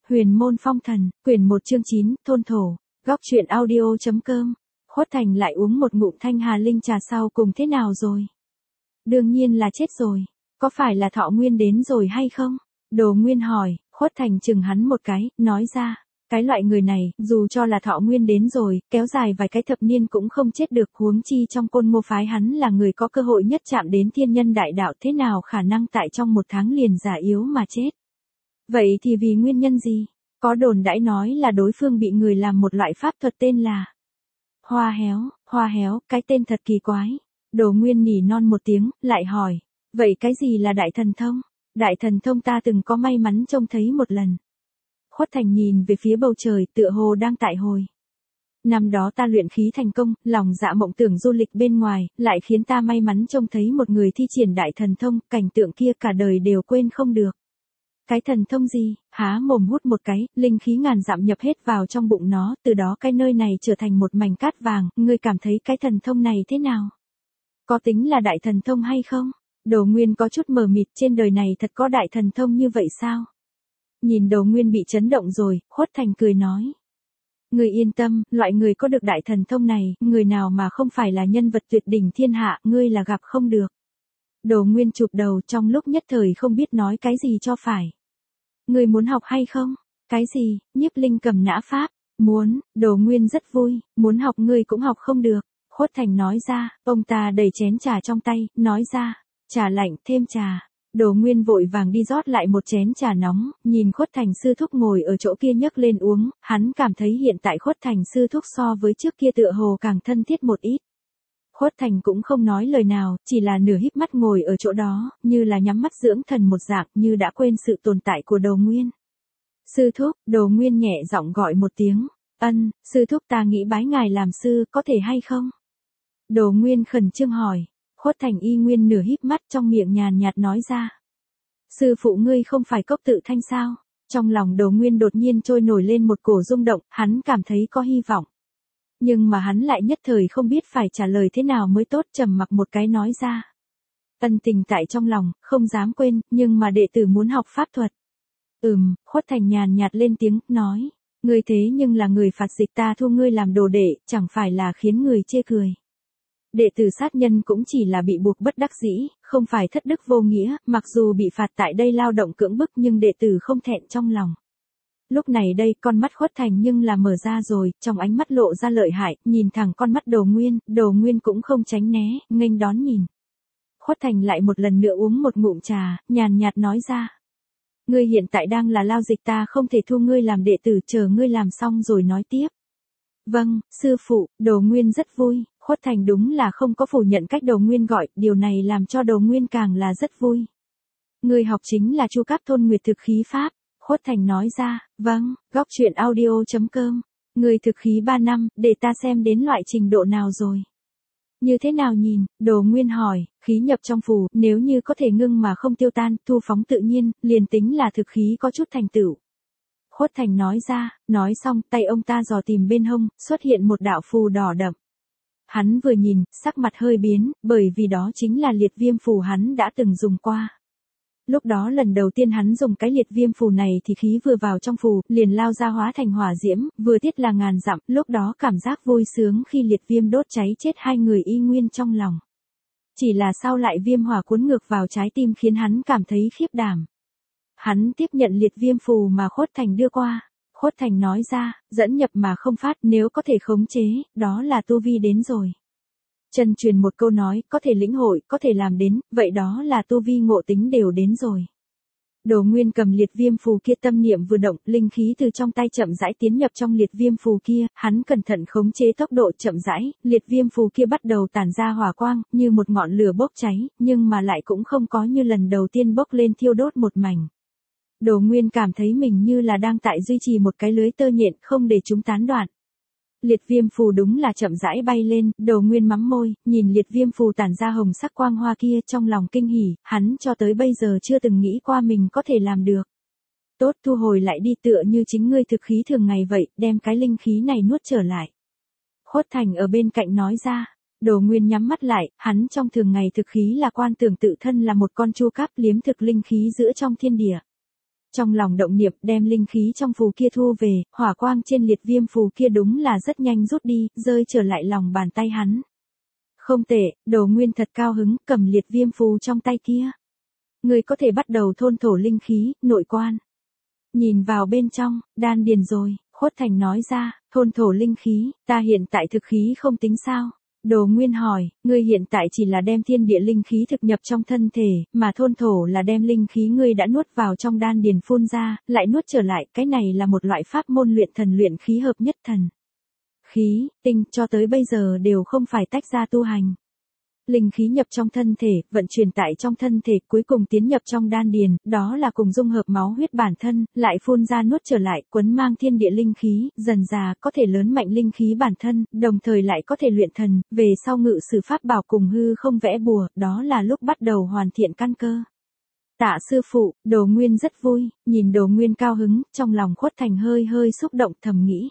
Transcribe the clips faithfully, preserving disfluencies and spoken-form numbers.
Huyền môn phong thần, quyển một chương chín, thôn thổ, góc truyện audio.com. Khuất Thành lại uống một ngụm thanh hà linh trà sau cùng thế nào rồi? Đương nhiên là chết rồi. Có phải là Thọ Nguyên đến rồi hay không? Đồ Nguyên hỏi. Khuất Thành chừng hắn một cái, nói ra. Cái loại người này, dù cho là Thọ Nguyên đến rồi, kéo dài vài cái thập niên cũng không chết được, huống chi trong Côn Ngô phái hắn là người có cơ hội nhất chạm đến thiên nhân đại đạo, thế nào khả năng tại trong một tháng liền già yếu mà chết? Vậy thì vì nguyên nhân gì? Có đồn đãi nói là đối phương bị người làm một loại pháp thuật tên là Hoa héo. Hoa héo, cái tên thật kỳ quái. Đồ Nguyên nỉ non một tiếng, lại hỏi. Vậy cái gì là đại thần thông? Đại thần thông ta từng có may mắn trông thấy một lần. Khuất Thành nhìn về phía bầu trời, tựa hồ đang tại hồi. Năm đó ta luyện khí thành công, lòng dạ mộng tưởng du lịch bên ngoài, lại khiến ta may mắn trông thấy một người thi triển đại thần thông, cảnh tượng kia cả đời đều quên không được. Cái thần thông gì? Há mồm hút một cái, linh khí ngàn dặm nhập hết vào trong bụng nó, từ đó cái nơi này trở thành một mảnh cát vàng, ngươi cảm thấy cái thần thông này thế nào? Có tính là đại thần thông hay không? Đồ Nguyên có chút mờ mịt, trên đời này thật có đại thần thông như vậy sao? Nhìn Đồ Nguyên bị chấn động rồi, Khuất Thành cười nói. Ngươi yên tâm, loại người có được đại thần thông này, người nào mà không phải là nhân vật tuyệt đỉnh thiên hạ, ngươi là gặp không được. Đồ Nguyên chụp đầu, trong lúc nhất thời không biết nói cái gì cho phải. Ngươi muốn học hay không? Cái gì? Nhiếp Linh cầm nã pháp. Muốn. Đồ Nguyên rất vui, muốn học ngươi cũng học không được. Khuất Thành nói ra, ông ta đẩy chén trà trong tay, nói ra, trà lạnh, thêm trà. Đồ Nguyên vội vàng đi rót lại một chén trà nóng, nhìn Khuất Thành sư thúc ngồi ở chỗ kia nhấc lên uống, hắn cảm thấy hiện tại Khuất Thành sư thúc so với trước kia tựa hồ càng thân thiết một ít. Khuất Thành cũng không nói lời nào, chỉ là nửa híp mắt ngồi ở chỗ đó, như là nhắm mắt dưỡng thần một dạng, như đã quên sự tồn tại của Đồ Nguyên. Sư thúc, Đồ Nguyên nhẹ giọng gọi một tiếng, ân, sư thúc ta nghĩ bái ngài làm sư, có thể hay không? Đồ Nguyên khẩn trương hỏi. Khuất Thành y nguyên nửa híp mắt, trong miệng nhàn nhạt nói ra. Sư phụ ngươi không phải Cốc Tự Thanh sao? Trong lòng Đồ Nguyên đột nhiên trôi nổi lên một cổ rung động, hắn cảm thấy có hy vọng. Nhưng mà hắn lại nhất thời không biết phải trả lời thế nào mới tốt, trầm mặc một cái nói ra. Ân tình tại trong lòng, không dám quên, nhưng mà đệ tử muốn học pháp thuật. Ừm, Khuất Thành nhàn nhạt lên tiếng, nói. Ngươi thế nhưng là người phạt dịch, ta thu ngươi làm đồ đệ, chẳng phải là khiến người chê cười. Đệ tử sát nhân cũng chỉ là bị buộc bất đắc dĩ, không phải thất đức vô nghĩa, mặc dù bị phạt tại đây lao động cưỡng bức nhưng đệ tử không thẹn trong lòng. Lúc này đây con mắt Khuất Thành nhưng là mở ra rồi, trong ánh mắt lộ ra lợi hại, nhìn thẳng con mắt Đồ Nguyên, Đồ Nguyên cũng không tránh né, nghênh đón nhìn. Khuất Thành lại một lần nữa uống một ngụm trà, nhàn nhạt nói ra. Ngươi hiện tại đang là lao dịch, ta không thể thu ngươi làm đệ tử, chờ ngươi làm xong rồi nói tiếp. Vâng, sư phụ. Đồ Nguyên rất vui, Khuất Thành đúng là không có phủ nhận cách Đồ Nguyên gọi, điều này làm cho Đồ Nguyên càng là rất vui. Ngươi học chính là Chu Cáp Thôn Nguyệt thực khí pháp. Khuất Thành nói ra, vâng, góc truyện audio.com. Người thực khí ba năm, để ta xem đến loại trình độ nào rồi. Như thế nào nhìn? Đồ Nguyên hỏi, khí nhập trong phù, nếu như có thể ngưng mà không tiêu tan, thu phóng tự nhiên, liền tính là thực khí có chút thành tựu. Khuất Thành nói ra, nói xong, tay ông ta dò tìm bên hông, xuất hiện một đạo phù đỏ đậm. Hắn vừa nhìn, sắc mặt hơi biến, bởi vì đó chính là liệt viêm phù hắn đã từng dùng qua. Lúc đó lần đầu tiên hắn dùng cái liệt viêm phù này thì khí vừa vào trong phù, liền lao ra hóa thành hỏa diễm, vừa tiết là ngàn dặm, lúc đó cảm giác vui sướng khi liệt viêm đốt cháy chết hai người y nguyên trong lòng. Chỉ là sau lại viêm hỏa cuốn ngược vào trái tim khiến hắn cảm thấy khiếp đảm. Hắn tiếp nhận liệt viêm phù mà Khuất Thành đưa qua. Khuất Thành nói ra, dẫn nhập mà không phát, nếu có thể khống chế, đó là tu vi đến rồi. Chân truyền một câu nói, có thể lĩnh hội, có thể làm đến, vậy đó là tu vi ngộ tính đều đến rồi. Đồ Nguyên cầm liệt viêm phù kia, tâm niệm vừa động, linh khí từ trong tay chậm rãi tiến nhập trong liệt viêm phù kia, hắn cẩn thận khống chế tốc độ chậm rãi, liệt viêm phù kia bắt đầu tản ra hỏa quang, như một ngọn lửa bốc cháy, nhưng mà lại cũng không có như lần đầu tiên bốc lên thiêu đốt một mảnh. Đồ Nguyên cảm thấy mình như là đang tại duy trì một cái lưới tơ nhện, không để chúng tán đoạn. Liệt viêm phù đúng là chậm rãi bay lên, Đồ Nguyên mắm môi, nhìn liệt viêm phù tản ra hồng sắc quang hoa kia, trong lòng kinh hỉ, hắn cho tới bây giờ chưa từng nghĩ qua mình có thể làm được. Tốt, thu hồi lại đi, tựa như chính ngươi thực khí thường ngày vậy, đem cái linh khí này nuốt trở lại. Khuất Thành ở bên cạnh nói ra. Đồ Nguyên nhắm mắt lại, hắn trong thường ngày thực khí là quan tưởng tự thân là một con chu cáp liếm thực linh khí giữa trong thiên địa. Trong lòng động niệm đem linh khí trong phù kia thu về, hỏa quang trên liệt viêm phù kia đúng là rất nhanh rút đi, rơi trở lại lòng bàn tay hắn. Không tệ, Đồ Nguyên thật cao hứng, cầm liệt viêm phù trong tay kia. Ngươi có thể bắt đầu thôn thổ linh khí, nội quan. Nhìn vào bên trong, đan điền rồi, Khuất Thành nói ra, thôn thổ linh khí, ta hiện tại thực khí không tính sao. Đồ Nguyên hỏi, ngươi hiện tại chỉ là đem thiên địa linh khí thực nhập trong thân thể, mà thôn thổ là đem linh khí ngươi đã nuốt vào trong đan điền phun ra, lại nuốt trở lại, cái này là một loại pháp môn luyện thần luyện khí hợp nhất thần. Khí, tinh, cho tới bây giờ đều không phải tách ra tu hành. Linh khí nhập trong thân thể, vận chuyển tại trong thân thể, cuối cùng tiến nhập trong đan điền, đó là cùng dung hợp máu huyết bản thân, lại phun ra nuốt trở lại, quấn mang thiên địa linh khí, dần dà có thể lớn mạnh linh khí bản thân, đồng thời lại có thể luyện thần, về sau ngự sử pháp bảo cùng hư không vẽ bùa, đó là lúc bắt đầu hoàn thiện căn cơ. Tạ sư phụ, Đồ Nguyên rất vui, nhìn Đồ Nguyên cao hứng, trong lòng Khuất Thành hơi hơi xúc động thầm nghĩ.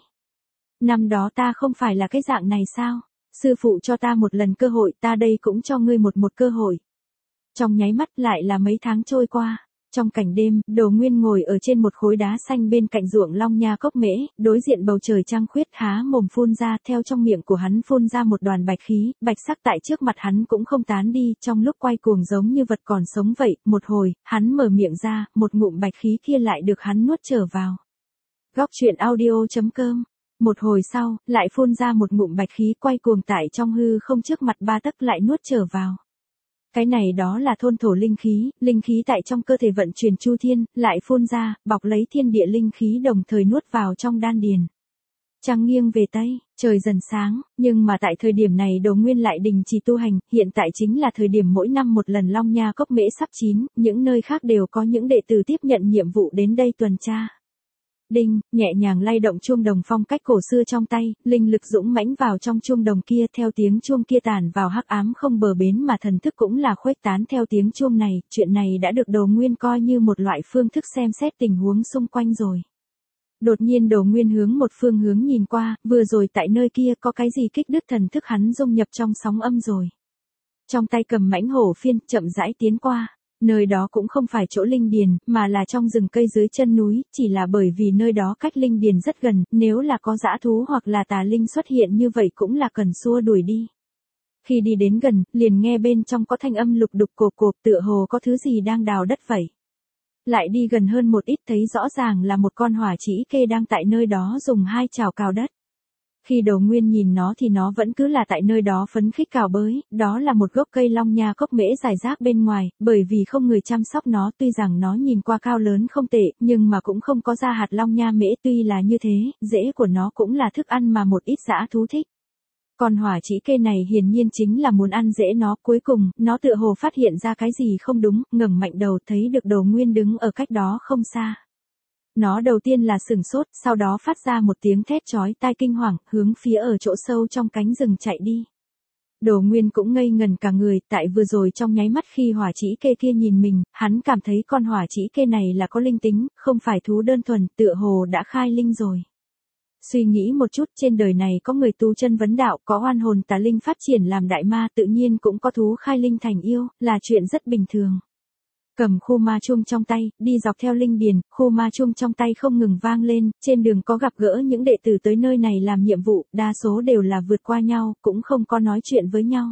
Năm đó ta không phải là cái dạng này sao? Sư phụ cho ta một lần cơ hội, ta đây cũng cho ngươi một một cơ hội. Trong nháy mắt lại là mấy tháng trôi qua. Trong cảnh đêm, Đồ Nguyên ngồi ở trên một khối đá xanh bên cạnh ruộng long nha cốc mễ, đối diện bầu trời trăng khuyết há mồm phun ra, theo trong miệng của hắn phun ra một đoàn bạch khí, bạch sắc tại trước mặt hắn cũng không tán đi, trong lúc quay cuồng giống như vật còn sống vậy, một hồi, hắn mở miệng ra, một ngụm bạch khí kia lại được hắn nuốt trở vào. Góc truyện audio chấm com. Một hồi sau, lại phun ra một ngụm bạch khí quay cuồng tại trong hư không trước mặt ba tấc lại nuốt trở vào. Cái này đó là thôn thổ linh khí, linh khí tại trong cơ thể vận chuyển chu thiên, lại phun ra, bọc lấy thiên địa linh khí đồng thời nuốt vào trong đan điền. Trăng nghiêng về Tây, trời dần sáng, nhưng mà tại thời điểm này Đồ Nguyên lại đình chỉ tu hành, hiện tại chính là thời điểm mỗi năm một lần long nha cốc mễ sắp chín, những nơi khác đều có những đệ tử tiếp nhận nhiệm vụ đến đây tuần tra. Đinh, nhẹ nhàng lay động chuông đồng phong cách cổ xưa trong tay, linh lực dũng mãnh vào trong chuông đồng kia, theo tiếng chuông kia tản vào hắc ám không bờ bến mà thần thức cũng là khuếch tán theo tiếng chuông này, chuyện này đã được Đồ Nguyên coi như một loại phương thức xem xét tình huống xung quanh rồi. Đột nhiên Đồ Nguyên hướng một phương hướng nhìn qua, vừa rồi tại nơi kia có cái gì kích đứt thần thức hắn dung nhập trong sóng âm rồi. Trong tay cầm mãnh hổ phiên, chậm rãi tiến qua. Nơi đó cũng không phải chỗ linh điền, mà là trong rừng cây dưới chân núi, chỉ là bởi vì nơi đó cách linh điền rất gần, nếu là có dã thú hoặc là tà linh xuất hiện như vậy cũng là cần xua đuổi đi. Khi đi đến gần, liền nghe bên trong có thanh âm lục đục cộp cộp tựa hồ có thứ gì đang đào đất vậy. Lại đi gần hơn một ít thấy rõ ràng là một con hỏa trĩ kê đang tại nơi đó dùng hai chảo cào đất. Khi Đồ Nguyên nhìn nó thì nó vẫn cứ là tại nơi đó phấn khích cào bới, đó là một gốc cây long nha cốc mễ rải rác bên ngoài, bởi vì không người chăm sóc nó, tuy rằng nó nhìn qua cao lớn không tệ, nhưng mà cũng không có ra hạt long nha mễ, tuy là như thế, rễ của nó cũng là thức ăn mà một ít dã thú thích. Còn hỏa trĩ kê này hiển nhiên chính là muốn ăn rễ nó, cuối cùng, nó tựa hồ phát hiện ra cái gì không đúng, ngẩng mạnh đầu thấy được Đồ Nguyên đứng ở cách đó không xa. Nó đầu tiên là sửng sốt, sau đó phát ra một tiếng thét chói tai kinh hoàng, hướng phía ở chỗ sâu trong cánh rừng chạy đi. Đồ Nguyên cũng ngây ngần cả người, tại vừa rồi trong nháy mắt khi hỏa trĩ kê kia nhìn mình, hắn cảm thấy con hỏa trĩ kê này là có linh tính, không phải thú đơn thuần, tựa hồ đã khai linh rồi. Suy nghĩ một chút, trên đời này có người tu chân vấn đạo, có oan hồn tà linh phát triển làm đại ma, tự nhiên cũng có thú khai linh thành yêu, là chuyện rất bình thường. Cầm khu ma chuông trong tay, đi dọc theo linh điền, khu ma chuông trong tay không ngừng vang lên, trên đường có gặp gỡ những đệ tử tới nơi này làm nhiệm vụ, đa số đều là vượt qua nhau, cũng không có nói chuyện với nhau.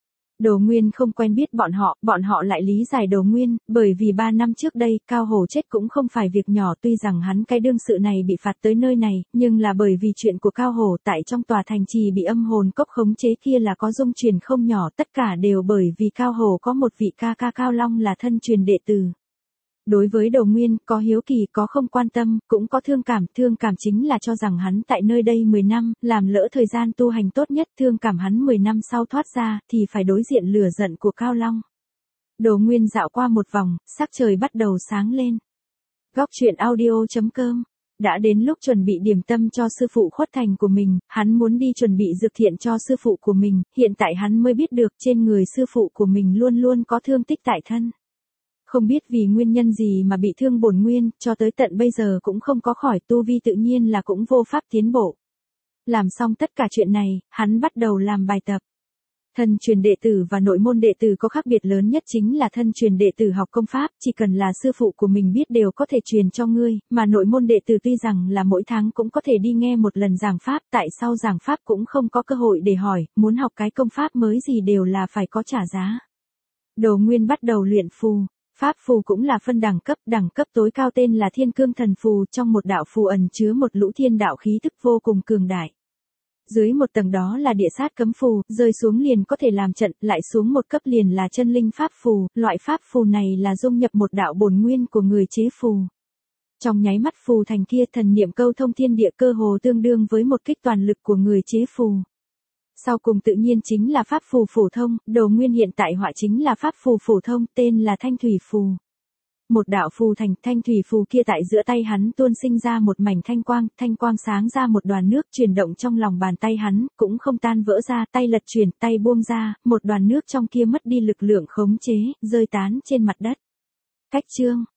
Đồ Nguyên không quen biết bọn họ, bọn họ lại lý giải Đồ Nguyên, bởi vì ba năm trước đây, Cao Hổ chết cũng không phải việc nhỏ, tuy rằng hắn cái đương sự này bị phạt tới nơi này, nhưng là bởi vì chuyện của Cao Hổ tại trong tòa thành trì bị âm hồn cốc khống chế kia là có dung truyền không nhỏ, tất cả đều bởi vì Cao Hổ có một vị ca ca Cao Long là thân truyền đệ tử. Đối với Đồ Nguyên, có hiếu kỳ, có không quan tâm, cũng có thương cảm, thương cảm chính là cho rằng hắn tại nơi đây mười năm, làm lỡ thời gian tu hành tốt nhất, thương cảm hắn mười năm sau thoát ra, thì phải đối diện lửa giận của Cao Long. Đồ Nguyên dạo qua một vòng, sắc trời bắt đầu sáng lên. Góc truyện audio chấm com. Đã đến lúc chuẩn bị điểm tâm cho sư phụ Khuất Thành của mình, hắn muốn đi chuẩn bị dược thiện cho sư phụ của mình, hiện tại hắn mới biết được trên người sư phụ của mình luôn luôn có thương tích tại thân. Không biết vì nguyên nhân gì mà bị thương bổn nguyên, cho tới tận bây giờ cũng không có khỏi, tu vi tự nhiên là cũng vô pháp tiến bộ. Làm xong tất cả chuyện này, hắn bắt đầu làm bài tập. Thân truyền đệ tử và nội môn đệ tử có khác biệt lớn nhất chính là thân truyền đệ tử học công pháp, chỉ cần là sư phụ của mình biết đều có thể truyền cho ngươi, mà nội môn đệ tử tuy rằng là mỗi tháng cũng có thể đi nghe một lần giảng pháp, tại sau giảng pháp cũng không có cơ hội để hỏi, muốn học cái công pháp mới gì đều là phải có trả giá. Đồ Nguyên bắt đầu luyện phù. Pháp phù cũng là phân đẳng cấp, đẳng cấp tối cao tên là Thiên Cương Thần Phù, trong một đạo phù ẩn chứa một lũ thiên đạo khí tức vô cùng cường đại. Dưới một tầng đó là địa sát cấm phù, rơi xuống liền có thể làm trận, lại xuống một cấp liền là chân linh pháp phù, loại pháp phù này là dung nhập một đạo bổn nguyên của người chế phù. Trong nháy mắt phù thành kia, thần niệm câu thông thiên địa cơ hồ tương đương với một kích toàn lực của người chế phù. Sau cùng tự nhiên chính là pháp phù phổ thông, Đồ Nguyên hiện tại họa chính là pháp phù phổ thông, tên là Thanh Thủy Phù. Một đạo phù thành, thanh thủy phù kia tại giữa tay hắn tuôn sinh ra một mảnh thanh quang, thanh quang sáng ra một đoàn nước chuyển động trong lòng bàn tay hắn, cũng không tan vỡ ra, tay lật chuyển, tay buông ra, một đoàn nước trong kia mất đi lực lượng khống chế, rơi tán trên mặt đất. Cách chương